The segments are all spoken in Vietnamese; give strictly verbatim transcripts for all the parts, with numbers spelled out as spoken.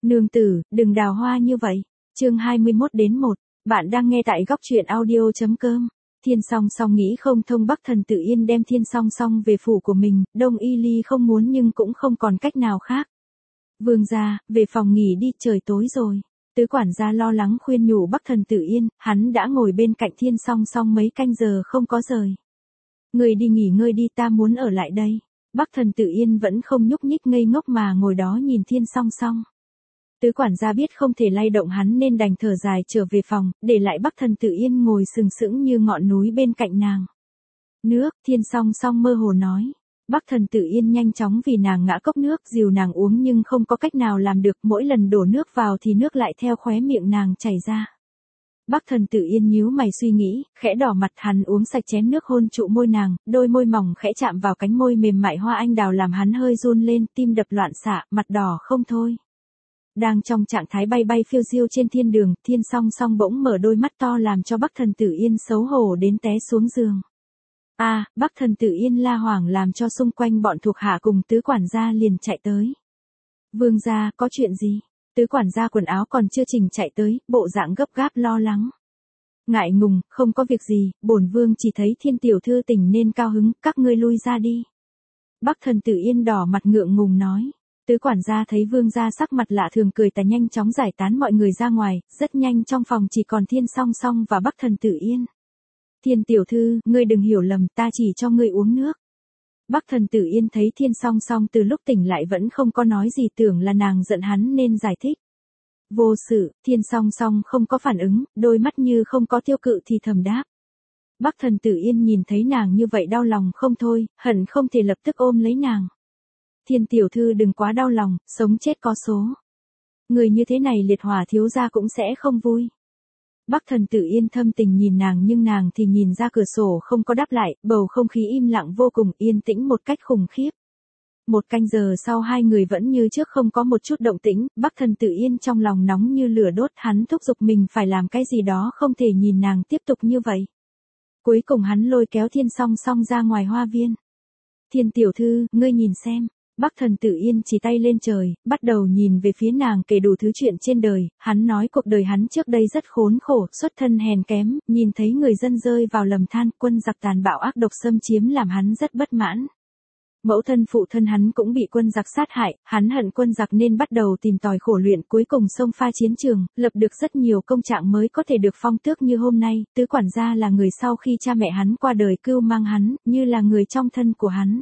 Nương tử, đừng đào hoa như vậy. Chương hai mươi mốt đến một. Bạn đang nghe tại góc truyện audio chấm com. Thiên Song Song nghĩ không thông, Bắc Thần Tử Yên đem Thiên Song Song về phủ của mình, Đông Y Ly không muốn nhưng cũng không còn cách nào khác. Vương gia, về phòng nghỉ đi, trời tối rồi. Tứ quản gia lo lắng khuyên nhủ Bắc Thần Tử Yên, hắn đã ngồi bên cạnh Thiên Song Song mấy canh giờ không có rời. Người đi nghỉ ngơi đi, ta muốn ở lại đây. Bắc Thần Tử Yên vẫn không nhúc nhích, ngây ngốc mà ngồi đó nhìn Thiên Song Song. Tứ quản gia biết không thể lay động hắn nên đành thở dài trở về phòng, để lại Bắc Thần Tử Yên ngồi sừng sững như ngọn núi bên cạnh nàng. Nước, Thiên Song Song mơ hồ nói. Bắc Thần Tử Yên nhanh chóng vì nàng ngã cốc nước, dìu nàng uống nhưng không có cách nào làm được, mỗi lần đổ nước vào thì nước lại theo khóe miệng nàng chảy ra. Bắc Thần Tử Yên nhíu mày suy nghĩ, khẽ đỏ mặt, hắn uống sạch chén nước hôn trụ môi nàng, đôi môi mỏng khẽ chạm vào cánh môi mềm mại hoa anh đào làm hắn hơi run lên, tim đập loạn xạ, mặt đỏ không thôi. Đang trong trạng thái bay bay phiêu diêu trên thiên đường, Thiên Song Song bỗng mở đôi mắt to làm cho Bắc Thần Tử Yên xấu hổ đến té xuống giường. A, à, Bắc Thần Tử Yên la hoảng làm cho xung quanh bọn thuộc hạ cùng tứ quản gia liền chạy tới. Vương gia, có chuyện gì? Tứ quản gia quần áo còn chưa chỉnh chạy tới, bộ dạng gấp gáp lo lắng. Ngại ngùng, không có việc gì, bổn vương chỉ thấy Thiên tiểu thư tỉnh nên cao hứng, các ngươi lui ra đi. Bắc Thần Tử Yên đỏ mặt ngượng ngùng nói. Tứ quản gia thấy vương gia sắc mặt lạ thường cười ta nhanh chóng giải tán mọi người ra ngoài, rất nhanh trong phòng chỉ còn Thiên Song Song và Bắc Thần Tử Yên. Thiên tiểu thư, ngươi đừng hiểu lầm, ta chỉ cho ngươi uống nước. Bắc Thần Tử Yên thấy Thiên Song Song từ lúc tỉnh lại vẫn không có nói gì, tưởng là nàng giận hắn nên giải thích. Vô sự, Thiên Song Song không có phản ứng, đôi mắt như không có tiêu cự thì thầm đáp. Bắc Thần Tử Yên nhìn thấy nàng như vậy đau lòng không thôi, hận không thể lập tức ôm lấy nàng. Thiên tiểu thư đừng quá đau lòng, sống chết có số. Người như thế này liệt hỏa thiếu gia cũng sẽ không vui. Bắc Thần Tử Yên thâm tình nhìn nàng nhưng nàng thì nhìn ra cửa sổ không có đáp lại, bầu không khí im lặng vô cùng, yên tĩnh một cách khủng khiếp. Một canh giờ sau hai người vẫn như trước không có một chút động tĩnh, Bắc Thần Tử Yên trong lòng nóng như lửa đốt, hắn thúc giục mình phải làm cái gì đó, không thể nhìn nàng tiếp tục như vậy. Cuối cùng hắn lôi kéo Thiên Song Song ra ngoài hoa viên. Thiên tiểu thư, ngươi nhìn xem. Bắc Thần Tử Yên chỉ tay lên trời, bắt đầu nhìn về phía nàng kể đủ thứ chuyện trên đời, hắn nói cuộc đời hắn trước đây rất khốn khổ, xuất thân hèn kém, nhìn thấy người dân rơi vào lầm than, quân giặc tàn bạo ác độc xâm chiếm làm hắn rất bất mãn. Mẫu thân phụ thân hắn cũng bị quân giặc sát hại, hắn hận quân giặc nên bắt đầu tìm tòi khổ luyện, cuối cùng xông pha chiến trường, lập được rất nhiều công trạng mới có thể được phong tước như hôm nay. Tứ quản gia là người sau khi cha mẹ hắn qua đời cưu mang hắn, như là người trong thân của hắn.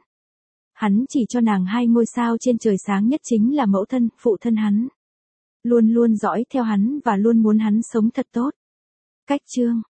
Hắn chỉ cho nàng hai ngôi sao trên trời sáng nhất chính là mẫu thân, phụ thân hắn. Luôn luôn dõi theo hắn và luôn muốn hắn sống thật tốt. Cách chương